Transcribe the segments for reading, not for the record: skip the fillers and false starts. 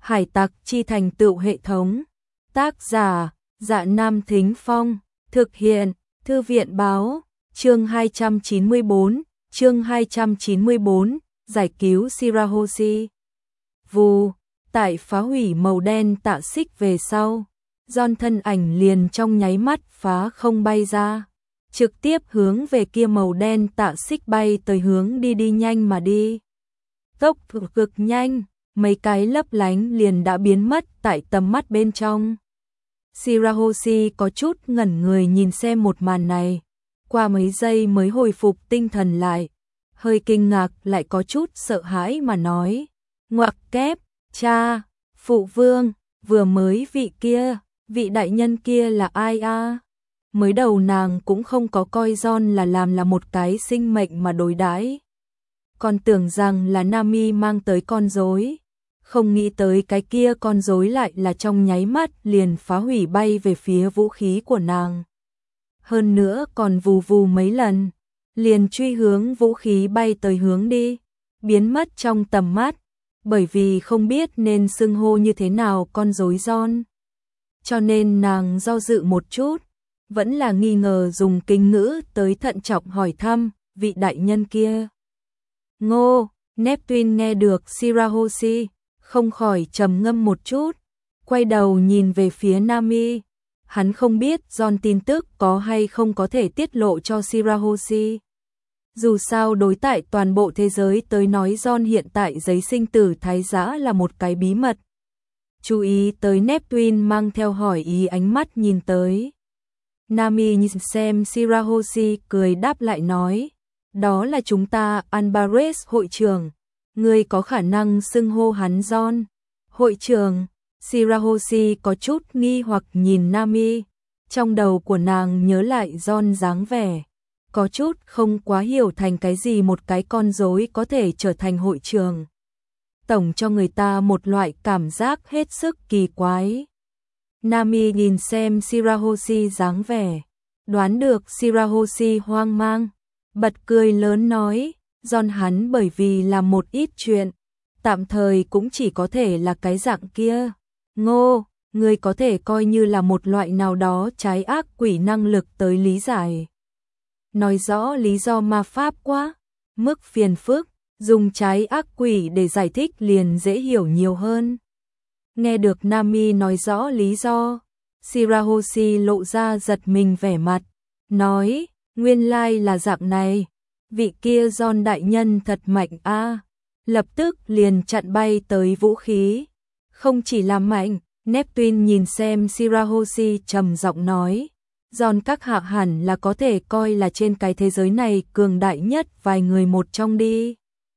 Hải tặc chi thành tựu hệ thống. Tác giả, Dạ Nam Thính Phong. Thực hiện, Thư viện báo. Chương 294, giải cứu Shirahoshi. Vù, tại phá hủy màu đen tạ xích về sau, John thân ảnh liền trong nháy mắt phá không bay ra, trực tiếp hướng về kia màu đen tạ xích bay tới, hướng đi nhanh mà đi. Tốc độ cực nhanh, mấy cái lấp lánh liền đã biến mất tại tầm mắt bên trong. Shirahoshi có chút ngẩn người nhìn xem một màn này, qua mấy giây mới hồi phục tinh thần lại, hơi kinh ngạc lại có chút sợ hãi mà nói: "Ngoặc kép, cha, phụ vương, vừa mới vị đại nhân kia là ai a?" Mới đầu nàng cũng không có coi John là một cái sinh mệnh mà đối đãi, còn tưởng rằng là Nami mang tới con rối, không nghĩ tới cái kia con rối lại là trong nháy mắt liền phá hủy bay về phía vũ khí của nàng. Hơn nữa còn vù vù mấy lần, liền truy hướng vũ khí bay tới hướng đi, biến mất trong tầm mắt, bởi vì không biết nên xưng hô như thế nào con rối John. Cho nên nàng do dự một chút, vẫn là nghi ngờ dùng kính ngữ tới thận trọng hỏi thăm, vị đại nhân kia. Ngô, Neptune nghe được Shirahoshi, không khỏi trầm ngâm một chút, quay đầu nhìn về phía Nami. Hắn không biết John tin tức có hay không có thể tiết lộ cho Shirahoshi. Dù sao đối tại toàn bộ thế giới tới nói John hiện tại giấy sinh tử thái giã là một cái bí mật. Chú ý tới Neptune mang theo hỏi ý ánh mắt nhìn tới. Nami nhìn xem Shirahoshi cười đáp lại nói: "Đó là chúng ta Albares hội trưởng, ngươi có khả năng xưng hô hắn John." Hội trưởng? Shirahoshi có chút nghi hoặc nhìn Nami, trong đầu của nàng nhớ lại John dáng vẻ, có chút không quá hiểu thành cái gì một cái con rối có thể trở thành hội trưởng. Tổng cho người ta một loại cảm giác hết sức kỳ quái. Nami nhìn xem Shirahoshi dáng vẻ, đoán được Shirahoshi hoang mang, bật cười lớn nói: "John hắn bởi vì làm một ít chuyện, tạm thời cũng chỉ có thể là cái dạng kia. Ngô, ngươi có thể coi như là một loại nào đó trái ác quỷ năng lực tới lý giải." Nói rõ lý do ma pháp quá mức phiền phức, dùng trái ác quỷ để giải thích liền dễ hiểu nhiều hơn. Nghe được Nami nói rõ lý do, Shirahoshi lộ ra giật mình vẻ mặt, nói: "Nguyên lai là dạng này, vị kia John đại nhân thật mạnh a." Lập tức liền chặn bay tới vũ khí. Không chỉ là mạnh, Neptune nhìn xem Shirahoshi trầm giọng nói: "John các hạ hẳn là có thể coi là trên cái thế giới này cường đại nhất vài người một trong đi."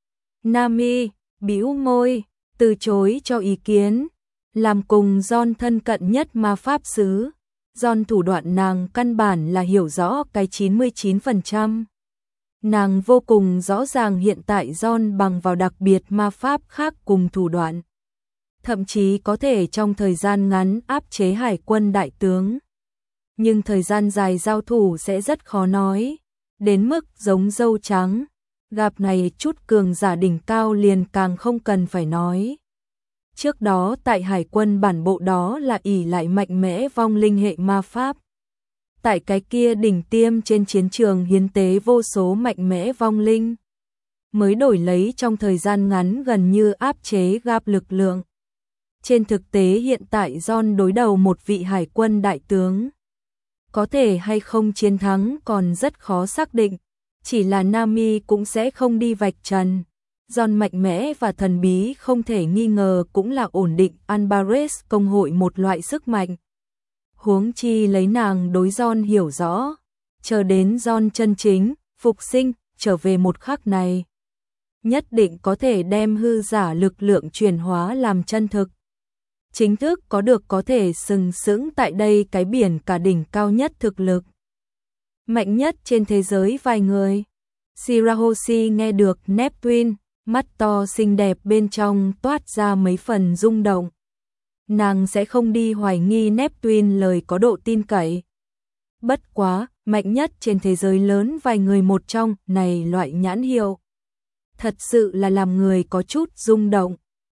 Nami bĩu môi, từ chối cho ý kiến. Làm cùng John thân cận nhất ma pháp sư, John thủ đoạn nàng căn bản là hiểu rõ cái 99%. Nàng vô cùng rõ ràng hiện tại John bằng vào đặc biệt ma pháp khác cùng thủ đoạn, thậm chí có thể trong thời gian ngắn áp chế hải quân đại tướng. Nhưng thời gian dài giao thủ sẽ rất khó nói, đến mức giống dâu trắng, gặp này chút cường giả đỉnh cao liền càng không cần phải nói. Trước đó tại hải quân bản bộ đó là ỷ lại mạnh mẽ vong linh hệ ma pháp. Tại cái kia đỉnh tiêm trên chiến trường hiến tế vô số mạnh mẽ vong linh, mới đổi lấy trong thời gian ngắn gần như áp chế gap lực lượng. Trên thực tế hiện tại John đối đầu một vị hải quân đại tướng, có thể hay không chiến thắng còn rất khó xác định, chỉ là Nami cũng sẽ không đi vạch trần. John mạnh mẽ và thần bí không thể nghi ngờ cũng là ổn định Albares công hội một loại sức mạnh. Huống chi lấy nàng đối John hiểu rõ, chờ đến John chân chính phục sinh trở về một khắc này, nhất định có thể đem hư giả lực lượng chuyển hóa làm chân thực, chính thức có thể sừng sững tại đây cái biển cả đỉnh cao nhất thực lực, mạnh nhất trên thế giới vài người. Shirahoshi nghe được Neptune, mắt to xinh đẹp bên trong toát ra mấy phần rung động. Nàng sẽ không đi hoài nghi Neptune lời có độ tin cậy. Bất quá, mạnh nhất trên thế giới lớn vài người một trong này loại nhãn hiệu, thật sự là làm người có chút rung động.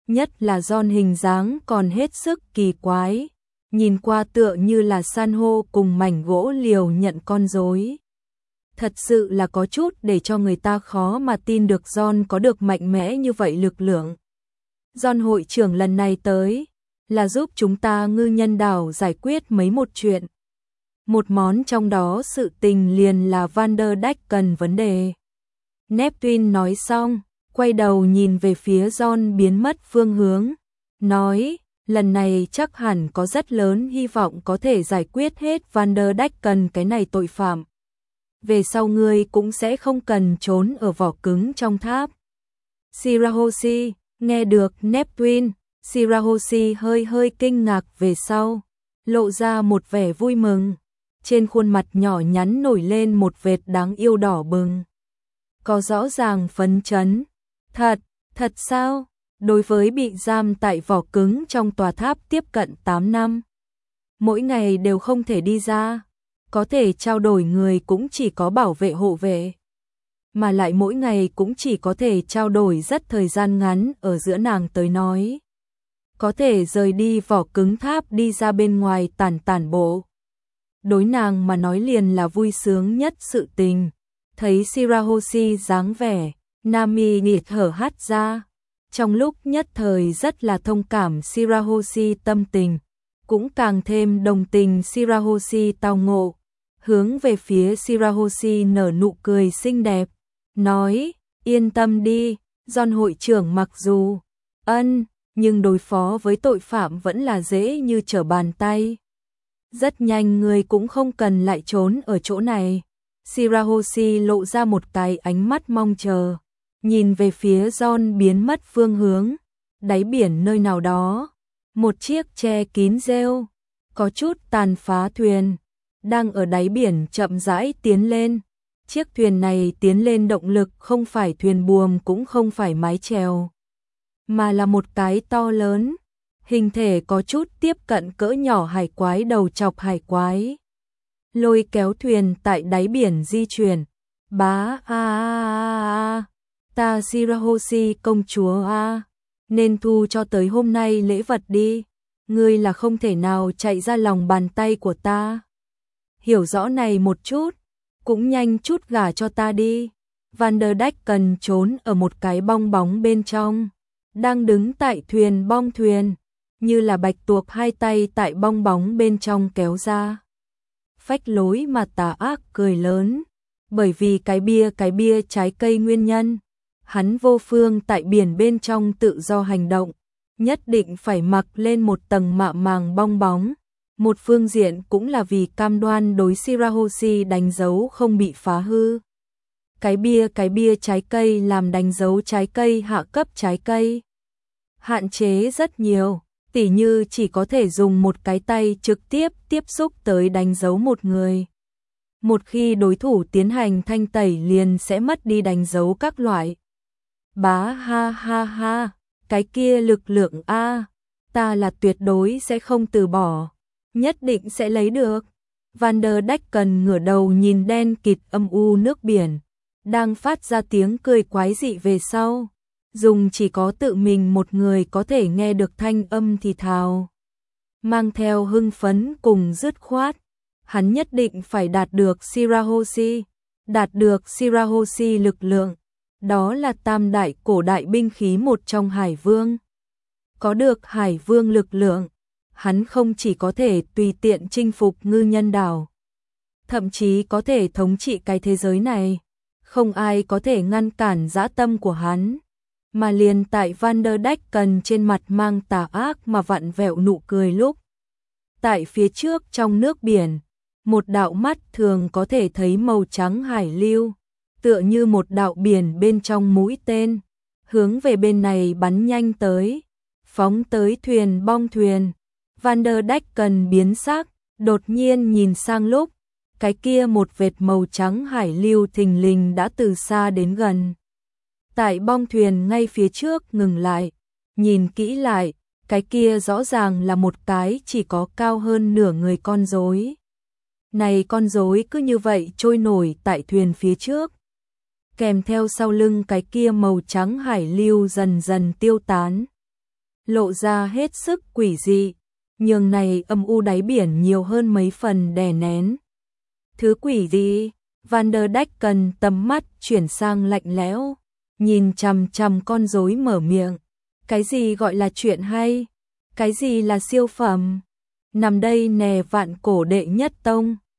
nhất là John hình dáng còn hết sức kỳ quái, nhìn qua tựa như là san hô cùng mảnh gỗ liều nhận con rối. Thật sự là có chút để cho người ta khó mà tin được John có được mạnh mẽ như vậy lực lượng. John hội trưởng lần này tới là giúp chúng ta ngư nhân đảo giải quyết mấy một chuyện. Một món trong đó sự tình liền là Van der Decken vấn đề. Neptune nói xong, quay đầu nhìn về phía John biến mất phương hướng, nói, lần này chắc hẳn có rất lớn hy vọng có thể giải quyết hết Van der Decken cái này tội phạm. Về sau ngươi cũng sẽ không cần trốn ở vỏ cứng trong tháp. Shirahoshi, nghe được Neptune, Shirahoshi hơi kinh ngạc về sau, lộ ra một vẻ vui mừng. Trên khuôn mặt nhỏ nhắn nổi lên một vệt đáng yêu đỏ bừng. Có rõ ràng phấn chấn. Thật sao? Đối với bị giam tại vỏ cứng trong tòa tháp tiếp cận 8 năm. Mỗi ngày đều không thể đi ra. Có thể trao đổi người cũng chỉ có bảo vệ hộ vệ. Mà lại mỗi ngày cũng chỉ có thể trao đổi rất thời gian ngắn ở giữa nàng tới nói. Có thể rời đi vỏ cứng tháp đi ra bên ngoài tản bộ. Đối nàng mà nói liền là vui sướng nhất sự tình. Thấy Shirahoshi dáng vẻ, Nami nghịt thở hắt ra. Trong lúc nhất thời rất là thông cảm Shirahoshi tâm tình, cũng càng thêm đồng tình Shirahoshi tao ngộ. Hướng về phía Shirahoshi nở nụ cười xinh đẹp, nói, yên tâm đi, John hội trưởng mặc dù nhưng đối phó với tội phạm vẫn là dễ như trở bàn tay. Rất nhanh người cũng không cần lại trốn ở chỗ này. Shirahoshi lộ ra một cái ánh mắt mong chờ, nhìn về phía John biến mất phương hướng, đáy biển nơi nào đó. Một chiếc che kín rêu, có chút tàn phá thuyền, đang ở đáy biển chậm rãi tiến lên. Chiếc thuyền này tiến lên động lực không phải thuyền buồm cũng không phải mái chèo, mà là một cái to lớn, hình thể có chút tiếp cận cỡ nhỏ hải quái đầu chọc hải quái. Lôi kéo thuyền tại đáy biển di chuyển. Ta Shirahoshi công chúa nên thu cho tới hôm nay lễ vật đi. Ngươi là không thể nào chạy ra lòng bàn tay của ta. Hiểu rõ này một chút, cũng nhanh chút gả cho ta đi. Van der Decken trốn ở một cái bong bóng bên trong, đang đứng tại thuyền bong thuyền, như là bạch tuộc hai tay tại bong bóng bên trong kéo ra. Phách lối mà tà ác cười lớn, bởi vì cái bia trái cây nguyên nhân, hắn vô phương tại biển bên trong tự do hành động, nhất định phải mặc lên một tầng mạ màng bong bóng. Một phương diện cũng là vì cam đoan đối Shirahoshi đánh dấu không bị phá hư. Cái bia trái cây làm đánh dấu trái cây hạ cấp trái cây. Hạn chế rất nhiều, tỉ như chỉ có thể dùng một cái tay trực tiếp tiếp xúc tới đánh dấu một người. Một khi đối thủ tiến hành thanh tẩy liền sẽ mất đi đánh dấu các loại. Cái kia lực lượng ta là tuyệt đối sẽ không từ bỏ, nhất định sẽ lấy được. Van der Decken ngửa đầu nhìn đen kịt âm u nước biển, đang phát ra tiếng cười quái dị về sau. Dùng chỉ có tự mình một người có thể nghe được thanh âm thì thào, mang theo hưng phấn cùng dứt khoát. Hắn nhất định phải đạt được Shirahoshi lực lượng, đó là tam đại cổ đại binh khí một trong Hải Vương. Có được Hải Vương lực lượng, hắn không chỉ có thể tùy tiện chinh phục ngư nhân đảo, thậm chí có thể thống trị cái thế giới này, không ai có thể ngăn cản dã tâm của hắn. Mà liền tại Van der Decken trên mặt mang tà ác mà vặn vẹo nụ cười lúc, tại phía trước trong nước biển, một đạo mắt thường có thể thấy màu trắng hải lưu, tựa như một đạo biển bên trong mũi tên, hướng về bên này bắn nhanh tới, phóng tới thuyền bong thuyền. Van der Decken biến sắc, đột nhiên nhìn sang lúc, cái kia một vệt màu trắng hải lưu thình lình đã từ xa đến gần. Tại bong thuyền ngay phía trước ngừng lại, nhìn kỹ lại, cái kia rõ ràng là một cái chỉ có cao hơn nửa người con rối. Này con rối cứ như vậy trôi nổi tại thuyền phía trước, kèm theo sau lưng cái kia màu trắng hải lưu dần dần tiêu tán. lộ ra hết sức quỷ dị, nhường này âm u đáy biển nhiều hơn mấy phần đè nén. Thứ quỷ dị, Van der Decken tầm mắt chuyển sang lạnh lẽo, nhìn chằm chằm con rối mở miệng. Cái gì gọi là chuyện hay? Cái gì là siêu phẩm? Nằm đây nè vạn cổ đệ nhất tông.